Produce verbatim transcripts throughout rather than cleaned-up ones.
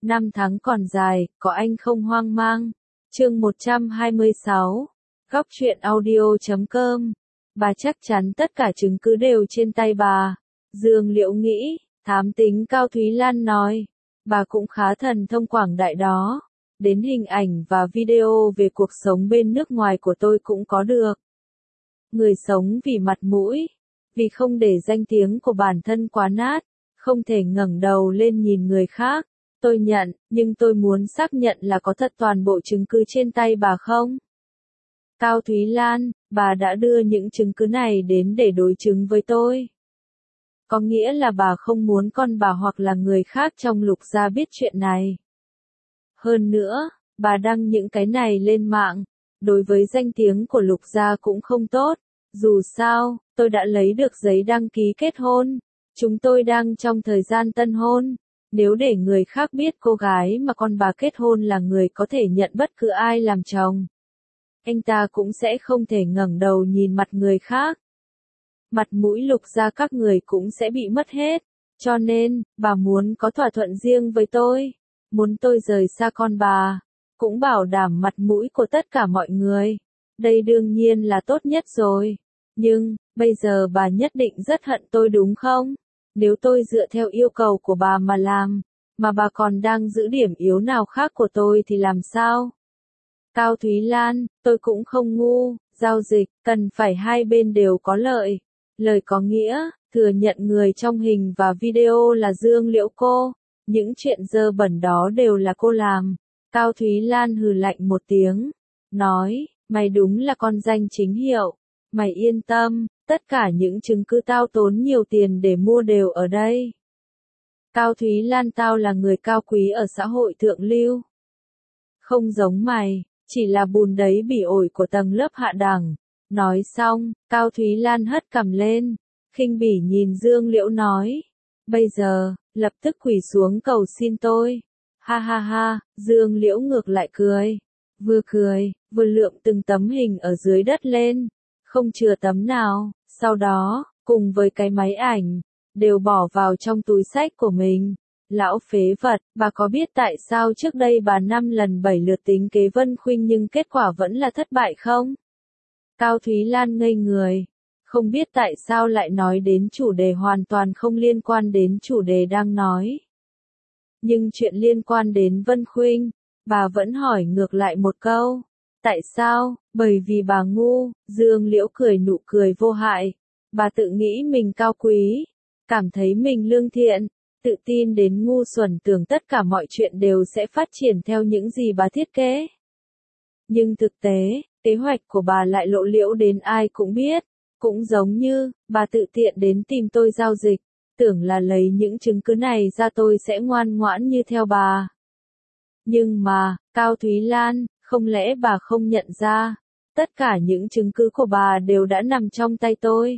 Năm tháng còn dài, có anh không hoang mang. Chương một trăm hai mươi sáu. Góc truyện audio chấm com. Bà chắc chắn tất cả chứng cứ đều trên tay bà. Dương Liễu nghĩ, thám tính Cao Thúy Lan nói. Bà cũng khá thần thông quảng đại đó. Đến hình ảnh và video về cuộc sống bên nước ngoài của tôi cũng có được. Người sống vì mặt mũi, vì không để danh tiếng của bản thân quá nát, không thể ngẩng đầu lên nhìn người khác. Tôi nhận, nhưng tôi muốn xác nhận là có thật toàn bộ chứng cứ trên tay bà không? Cao Thúy Lan, bà đã đưa những chứng cứ này đến để đối chứng với tôi. Có nghĩa là bà không muốn con bà hoặc là người khác trong Lục gia biết chuyện này. Hơn nữa, bà đăng những cái này lên mạng, đối với danh tiếng của Lục gia cũng không tốt. Dù sao, tôi đã lấy được giấy đăng ký kết hôn. Chúng tôi đang trong thời gian tân hôn. Nếu để người khác biết cô gái mà con bà kết hôn là người có thể nhận bất cứ ai làm chồng, anh ta cũng sẽ không thể ngẩng đầu nhìn mặt người khác. Mặt mũi Lục gia các người cũng sẽ bị mất hết. Cho nên, bà muốn có thỏa thuận riêng với tôi. Muốn tôi rời xa con bà. Cũng bảo đảm mặt mũi của tất cả mọi người. Đây đương nhiên là tốt nhất rồi. Nhưng, bây giờ bà nhất định rất hận tôi đúng không? Nếu tôi dựa theo yêu cầu của bà mà làm, mà bà còn đang giữ điểm yếu nào khác của tôi thì làm sao? Cao Thúy Lan, tôi cũng không ngu, giao dịch, cần phải hai bên đều có lợi. Lời có nghĩa, thừa nhận người trong hình và video là Dương Liễu cô. Những chuyện dơ bẩn đó đều là cô làm. Cao Thúy Lan hừ lạnh một tiếng, nói, mày đúng là con danh chính hiệu. Mày yên tâm, tất cả những chứng cứ tao tốn nhiều tiền để mua đều ở đây. Cao Thúy Lan, tao là người cao quý ở xã hội thượng lưu. Không giống mày, chỉ là bùn đấy bỉ ổi của tầng lớp hạ đẳng. Nói xong, Cao Thúy Lan hất cằm lên, khinh bỉ nhìn Dương Liễu nói. Bây giờ, lập tức quỳ xuống cầu xin tôi. Ha ha ha, Dương Liễu ngược lại cười. Vừa cười, vừa lượm từng tấm hình ở dưới đất lên. Không chừa tấm nào, sau đó, cùng với cái máy ảnh, đều bỏ vào trong túi xách của mình. Lão phế vật, bà có biết tại sao trước đây bà năm lần bảy lượt tính kế Vân Khuynh nhưng kết quả vẫn là thất bại không? Cao Thúy Lan ngây người, không biết tại sao lại nói đến chủ đề hoàn toàn không liên quan đến chủ đề đang nói. Nhưng chuyện liên quan đến Vân Khuynh, bà vẫn hỏi ngược lại một câu. Tại sao? Bởi vì bà ngu. Dương Liễu cười nụ cười vô hại. Bà tự nghĩ mình cao quý, cảm thấy mình lương thiện, tự tin đến ngu xuẩn tưởng tất cả mọi chuyện đều sẽ phát triển theo những gì bà thiết kế. Nhưng thực tế, kế hoạch của bà lại lộ liễu đến ai cũng biết. Cũng giống như, bà tự tiện đến tìm tôi giao dịch, tưởng là lấy những chứng cứ này ra tôi sẽ ngoan ngoãn như theo bà. Nhưng mà, Cao Thúy Lan, không lẽ bà không nhận ra, tất cả những chứng cứ của bà đều đã nằm trong tay tôi.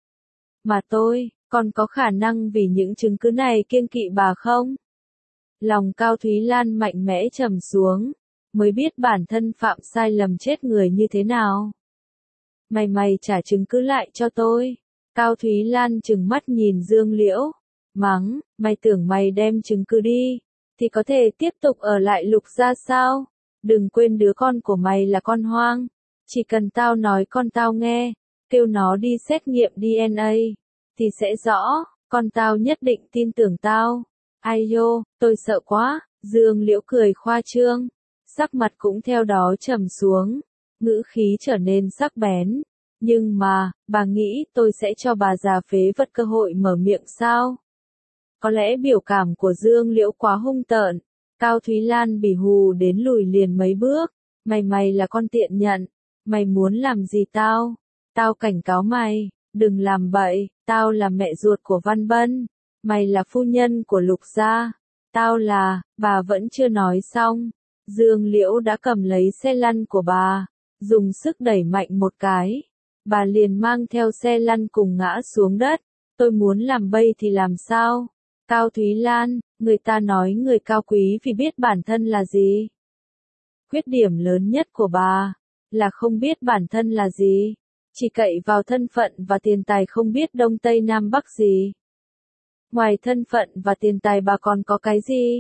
Mà tôi, còn có khả năng vì những chứng cứ này kiêng kỵ bà không? Lòng Cao Thúy Lan mạnh mẽ trầm xuống, mới biết bản thân phạm sai lầm chết người như thế nào. Mày mày trả chứng cứ lại cho tôi. Cao Thúy Lan trừng mắt nhìn Dương Liễu, mắng, mày tưởng mày đem chứng cứ đi, thì có thể tiếp tục ở lại Lục gia sao? Đừng quên đứa con của mày là con hoang. Chỉ cần tao nói con tao nghe, kêu nó đi xét nghiệm đê en a, thì sẽ rõ, con tao nhất định tin tưởng tao. Ai dô, tôi sợ quá. Dương Liễu cười khoa trương, sắc mặt cũng theo đó trầm xuống, ngữ khí trở nên sắc bén. Nhưng mà, bà nghĩ tôi sẽ cho bà già phế vật cơ hội mở miệng sao? Có lẽ biểu cảm của Dương Liễu quá hung tợn. Cao Thúy Lan bị hù đến lùi liền mấy bước. Mày mày là con tiện nhận. Mày muốn làm gì tao? Tao cảnh cáo mày, đừng làm bậy. Tao là mẹ ruột của Văn Bân. Mày là phu nhân của Lục gia. Tao là, bà vẫn chưa nói xong. Dương Liễu đã cầm lấy xe lăn của bà, dùng sức đẩy mạnh một cái. Bà liền mang theo xe lăn cùng ngã xuống đất. Tôi muốn làm bây thì làm sao? Cao Thúy Lan, người ta nói người cao quý vì biết bản thân là gì. Khuyết điểm lớn nhất của bà là không biết bản thân là gì, chỉ cậy vào thân phận và tiền tài không biết đông tây nam bắc gì. Ngoài thân phận và tiền tài bà còn có cái gì?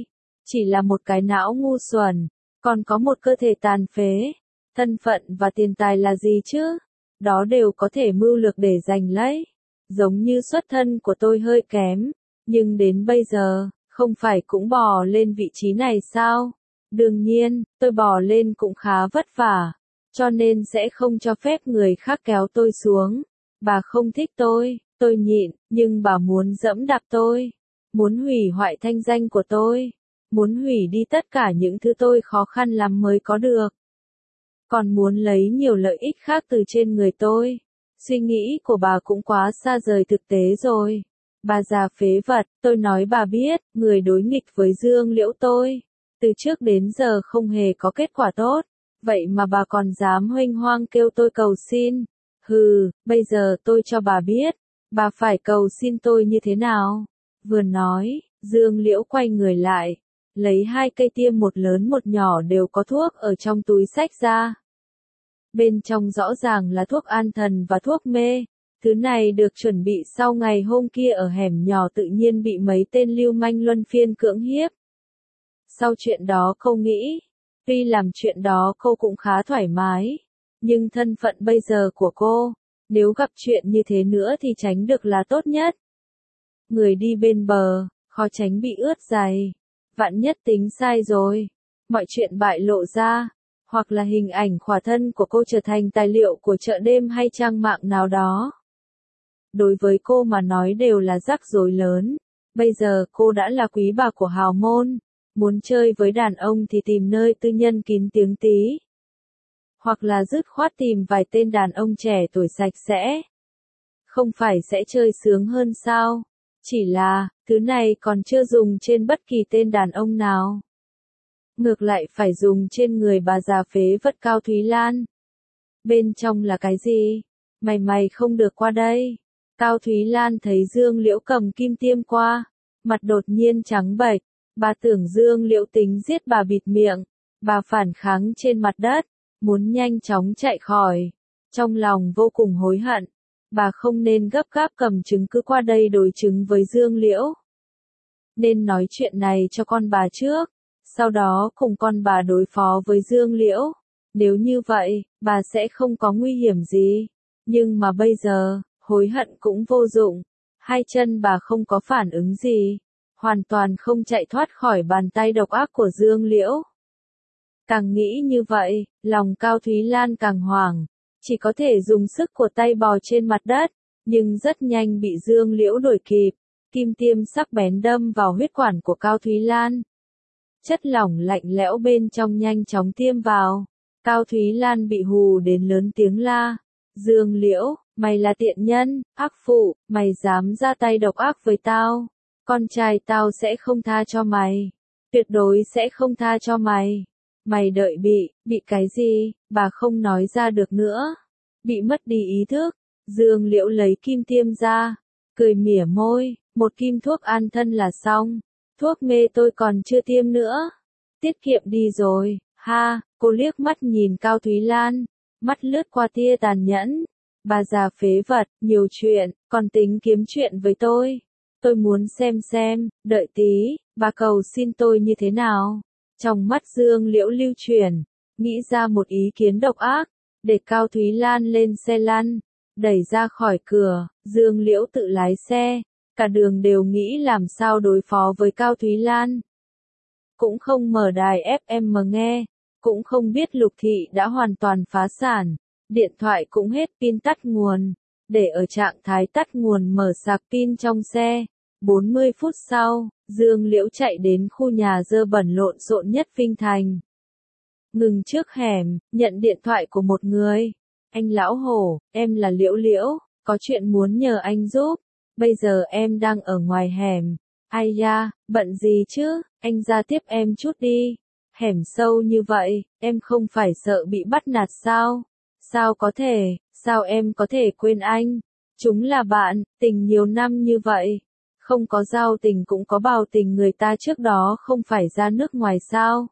chỉ là một cái não ngu xuẩn, còn có một cơ thể tàn phế. Thân phận và tiền tài là gì chứ? Đó đều có thể mưu lược để giành lấy. Giống như xuất thân của tôi hơi kém, nhưng đến bây giờ, không phải cũng bò lên vị trí này sao? Đương nhiên, tôi bò lên cũng khá vất vả, cho nên sẽ không cho phép người khác kéo tôi xuống. Bà không thích tôi, tôi nhịn, nhưng bà muốn dẫm đạp tôi, muốn hủy hoại thanh danh của tôi, muốn hủy đi tất cả những thứ tôi khó khăn lắm mới có được. Còn muốn lấy nhiều lợi ích khác từ trên người tôi. Suy nghĩ của bà cũng quá xa rời thực tế rồi. Bà già phế vật, tôi nói bà biết, người đối nghịch với Dương Liễu tôi, từ trước đến giờ không hề có kết quả tốt, vậy mà bà còn dám huênh hoang kêu tôi cầu xin. Hừ, bây giờ tôi cho bà biết, bà phải cầu xin tôi như thế nào. Vừa nói, Dương Liễu quay người lại, lấy hai cây tiêm một lớn một nhỏ đều có thuốc ở trong túi xách ra. Bên trong rõ ràng là thuốc an thần và thuốc mê. Thứ này được chuẩn bị sau ngày hôm kia ở hẻm nhỏ tự nhiên bị mấy tên lưu manh luân phiên cưỡng hiếp. Sau chuyện đó cô nghĩ, tuy làm chuyện đó cô cũng khá thoải mái, nhưng thân phận bây giờ của cô, nếu gặp chuyện như thế nữa thì tránh được là tốt nhất. Người đi bên bờ, khó tránh bị ướt giày. Vạn nhất tính sai rồi, mọi chuyện bại lộ ra, hoặc là hình ảnh khỏa thân của cô trở thành tài liệu của chợ đêm hay trang mạng nào đó. Đối với cô mà nói đều là rắc rối lớn. Bây giờ cô đã là quý bà của hào môn, muốn chơi với đàn ông thì tìm nơi tư nhân kín tiếng tí. Hoặc là dứt khoát tìm vài tên đàn ông trẻ tuổi sạch sẽ. Không phải sẽ chơi sướng hơn sao? Chỉ là, thứ này còn chưa dùng trên bất kỳ tên đàn ông nào. Ngược lại phải dùng trên người bà già phế vật Cao Thúy Lan. Bên trong là cái gì? Mày mày không được qua đây. Cao Thúy Lan thấy Dương Liễu cầm kim tiêm qua, mặt đột nhiên trắng bệch. Bà tưởng Dương Liễu tính giết bà bịt miệng. Bà phản kháng trên mặt đất, muốn nhanh chóng chạy khỏi. Trong lòng vô cùng hối hận. Bà không nên gấp gáp cầm chứng cứ qua đây đối chứng với Dương Liễu. Nên nói chuyện này cho con bà trước, sau đó cùng con bà đối phó với Dương Liễu. Nếu như vậy, bà sẽ không có nguy hiểm gì. Nhưng mà bây giờ, hối hận cũng vô dụng. Hai chân bà không có phản ứng gì, hoàn toàn không chạy thoát khỏi bàn tay độc ác của Dương Liễu. Càng nghĩ như vậy, lòng Cao Thúy Lan càng hoảng. Chỉ có thể dùng sức của tay bò trên mặt đất, nhưng rất nhanh bị Dương Liễu đuổi kịp. Kim tiêm sắc bén đâm vào huyết quản của Cao Thúy Lan. Chất lỏng lạnh lẽo bên trong nhanh chóng tiêm vào. Cao Thúy Lan bị hù đến lớn tiếng la. Dương Liễu, mày là tiện nhân, ác phụ, mày dám ra tay độc ác với tao. Con trai tao sẽ không tha cho mày. Tuyệt đối sẽ không tha cho mày. Mày đợi bị, bị cái gì, bà không nói ra được nữa. Bị mất đi ý thức. Dương Liễu lấy kim tiêm ra, cười mỉa môi, một kim thuốc an thân là xong. Thuốc mê tôi còn chưa tiêm nữa. Tiết kiệm đi rồi, ha, cô liếc mắt nhìn Cao Thúy Lan, mắt lướt qua tia tàn nhẫn. Bà già phế vật, nhiều chuyện, còn tính kiếm chuyện với tôi. Tôi muốn xem xem, đợi tí, bà cầu xin tôi như thế nào. Trong mắt Dương Liễu lưu chuyển, nghĩ ra một ý kiến độc ác, để Cao Thúy Lan lên xe lăn, đẩy ra khỏi cửa, Dương Liễu tự lái xe, cả đường đều nghĩ làm sao đối phó với Cao Thúy Lan. Cũng không mở đài ép em mà nghe, cũng không biết Lục Thị đã hoàn toàn phá sản, điện thoại cũng hết pin tắt nguồn, để ở trạng thái tắt nguồn mở sạc pin trong xe. bốn mươi phút sau, Dương Liễu chạy đến khu nhà dơ bẩn lộn xộn nhất Vinh Thành. Ngừng trước hẻm, nhận điện thoại của một người. Anh lão hổ, em là Liễu Liễu, có chuyện muốn nhờ anh giúp. Bây giờ em đang ở ngoài hẻm. Ai da, bận gì chứ, anh ra tiếp em chút đi. Hẻm sâu như vậy, em không phải sợ bị bắt nạt sao? Sao có thể, sao em có thể quên anh? Chúng là bạn, tình nhiều năm như vậy. Không có giao tình cũng có bào tình, người ta trước đó không phải ra nước ngoài sao?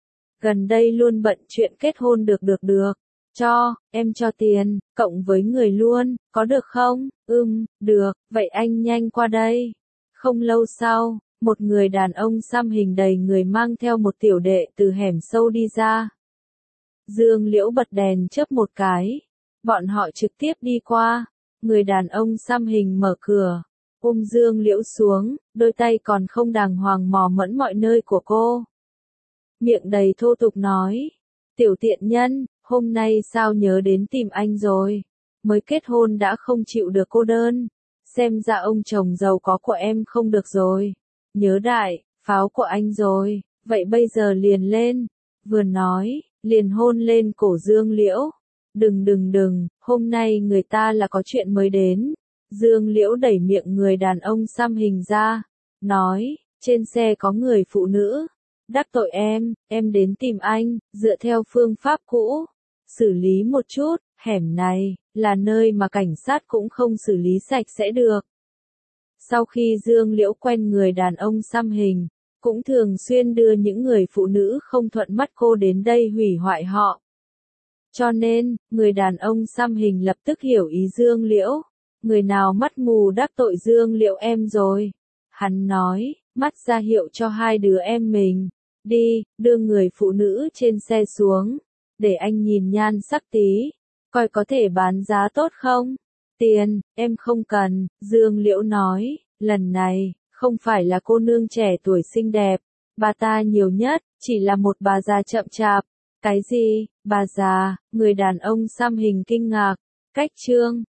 Gần đây luôn bận chuyện kết hôn được được được. Cho, em cho tiền, cộng với người luôn, có được không? Ừm, được, vậy anh nhanh qua đây. Không lâu sau, một người đàn ông xăm hình đầy người mang theo một tiểu đệ từ hẻm sâu đi ra. Dương Liễu bật đèn chớp một cái. Bọn họ trực tiếp đi qua. Người đàn ông xăm hình mở cửa. Ôm Dương Liễu xuống, đôi tay còn không đàng hoàng mò mẫm mọi nơi của cô. Miệng đầy thô tục nói. Tiểu tiện nhân, hôm nay sao nhớ đến tìm anh rồi. Mới kết hôn đã không chịu được cô đơn. Xem ra ông chồng giàu có của em không được rồi. Nhớ đại, pháo của anh rồi, vậy bây giờ liền lên. Vừa nói, liền hôn lên cổ Dương Liễu. Đừng đừng đừng, hôm nay người ta là có chuyện mới đến. Dương Liễu đẩy miệng người đàn ông xăm hình ra. Nói, trên xe có người phụ nữ. Đắc tội em, em đến tìm anh, dựa theo phương pháp cũ. Xử lý một chút, hẻm này, là nơi mà cảnh sát cũng không xử lý sạch sẽ được. Sau khi Dương Liễu quen người đàn ông xăm hình, cũng thường xuyên đưa những người phụ nữ không thuận mắt cô đến đây hủy hoại họ. Cho nên, người đàn ông xăm hình lập tức hiểu ý Dương Liễu. Người nào mắt mù đắc tội Dương Liễu em rồi. Hắn nói, mắt ra hiệu cho hai đứa em mình. Đi, đưa người phụ nữ trên xe xuống. Để anh nhìn nhan sắc tí. Coi có thể bán giá tốt không? Tiền, em không cần, Dương Liễu nói. Lần này, không phải là cô nương trẻ tuổi xinh đẹp. Bà ta nhiều nhất, chỉ là một bà già chậm chạp. Cái gì, bà già, người đàn ông xăm hình kinh ngạc. Cách chương